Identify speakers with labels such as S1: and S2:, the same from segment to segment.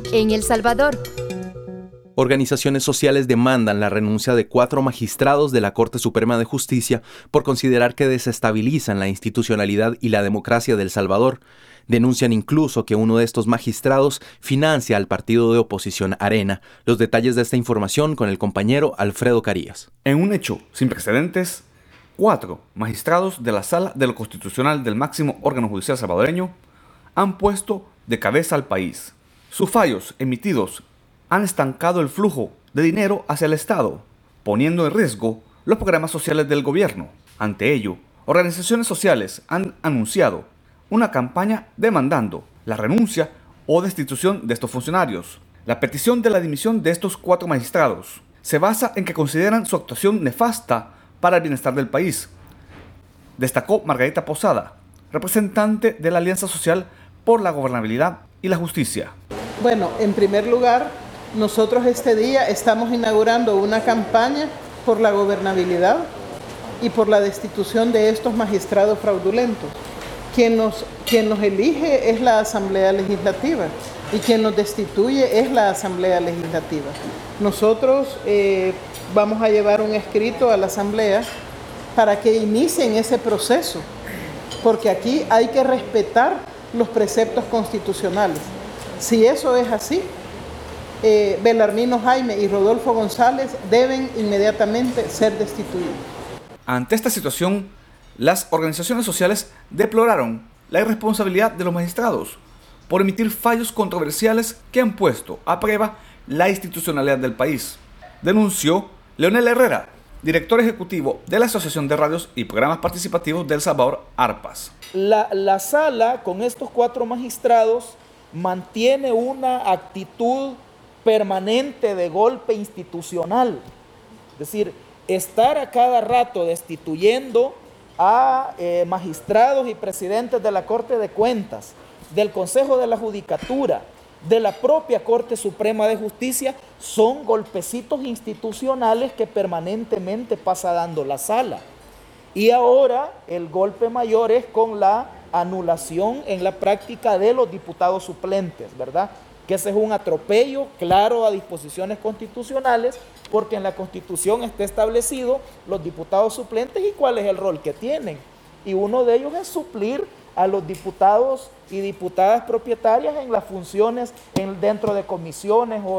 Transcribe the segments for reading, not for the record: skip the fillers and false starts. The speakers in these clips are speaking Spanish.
S1: En El Salvador,
S2: organizaciones sociales demandan la renuncia de 4 magistrados de la Corte Suprema de Justicia por considerar que desestabilizan la institucionalidad y la democracia de El Salvador. Denuncian incluso que uno de estos magistrados financia al partido de oposición Arena. Los detalles de esta información con el compañero Alfredo Carías.
S3: En un hecho sin precedentes, 4 magistrados de la Sala de lo Constitucional del máximo órgano judicial salvadoreño han puesto de cabeza al país. Sus fallos emitidos han estancado el flujo de dinero hacia el Estado, poniendo en riesgo los programas sociales del gobierno. Ante ello, organizaciones sociales han anunciado una campaña demandando la renuncia o destitución de estos funcionarios. La petición de la dimisión de estos 4 magistrados se basa en que consideran su actuación nefasta para el bienestar del país, destacó Margarita Posada, representante de la Alianza Social por la Gobernabilidad y la Justicia.
S4: Bueno, en primer lugar, nosotros este día estamos inaugurando una campaña por la gobernabilidad y por la destitución de estos magistrados fraudulentos. Quien nos elige es la Asamblea Legislativa y quien nos destituye es la Asamblea Legislativa. Nosotros vamos a llevar un escrito a la Asamblea para que inicien ese proceso, porque aquí hay que respetar los preceptos constitucionales. Si eso es así, Belarmino Jaime y Rodolfo González deben inmediatamente ser destituidos.
S3: Ante esta situación, las organizaciones sociales deploraron la irresponsabilidad de los magistrados por emitir fallos controversiales que han puesto a prueba la institucionalidad del país, denunció Leonel Herrera, director ejecutivo de la Asociación de Radios y Programas Participativos de El Salvador, ARPAS.
S5: La sala, con estos 4 magistrados, mantiene una actitud permanente de golpe institucional. Es decir, estar a cada rato destituyendo a magistrados y presidentes de la Corte de Cuentas, del Consejo de la Judicatura, de la propia Corte Suprema de Justicia, son golpecitos institucionales que permanentemente pasa dando la sala. Y ahora el golpe mayor es con la anulación en la práctica de los diputados suplentes, ¿verdad? Que ese es un atropello claro a disposiciones constitucionales, porque en la Constitución está establecido los diputados suplentes y cuál es el rol que tienen. Y uno de ellos es suplir a los diputados y diputadas propietarias en las funciones dentro de comisiones o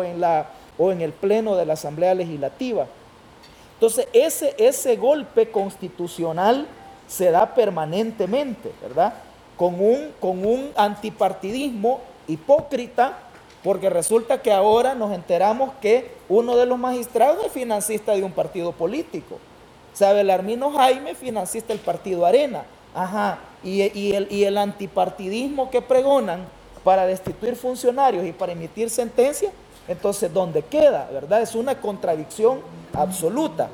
S5: en el pleno de la Asamblea Legislativa. Entonces, ese golpe constitucional se da permanentemente, ¿verdad? Con un antipartidismo hipócrita, porque resulta que ahora nos enteramos que uno de los magistrados es financista de un partido político. O sea, Belarmino Jaime, financista del partido Arena. Ajá, y el antipartidismo que pregonan para destituir funcionarios y para emitir sentencias, entonces, ¿dónde queda? ¿Verdad? Es una contradicción absoluta.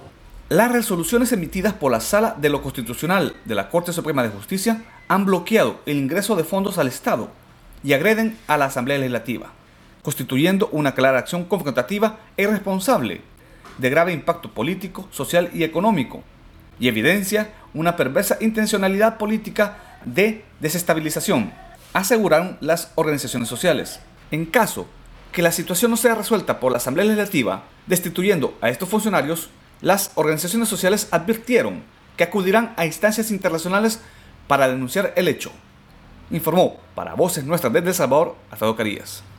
S3: Las resoluciones emitidas por la Sala de lo Constitucional de la Corte Suprema de Justicia han bloqueado el ingreso de fondos al Estado y agreden a la Asamblea Legislativa, constituyendo una clara acción confrontativa e irresponsable de grave impacto político, social y económico, y evidencia una perversa intencionalidad política de desestabilización, aseguraron las organizaciones sociales. En caso que la situación no sea resuelta por la Asamblea Legislativa, destituyendo a estos funcionarios, las organizaciones sociales advirtieron que acudirán a instancias internacionales para denunciar el hecho. Informó para Voces Nuestras desde El Salvador, Alfredo Carías.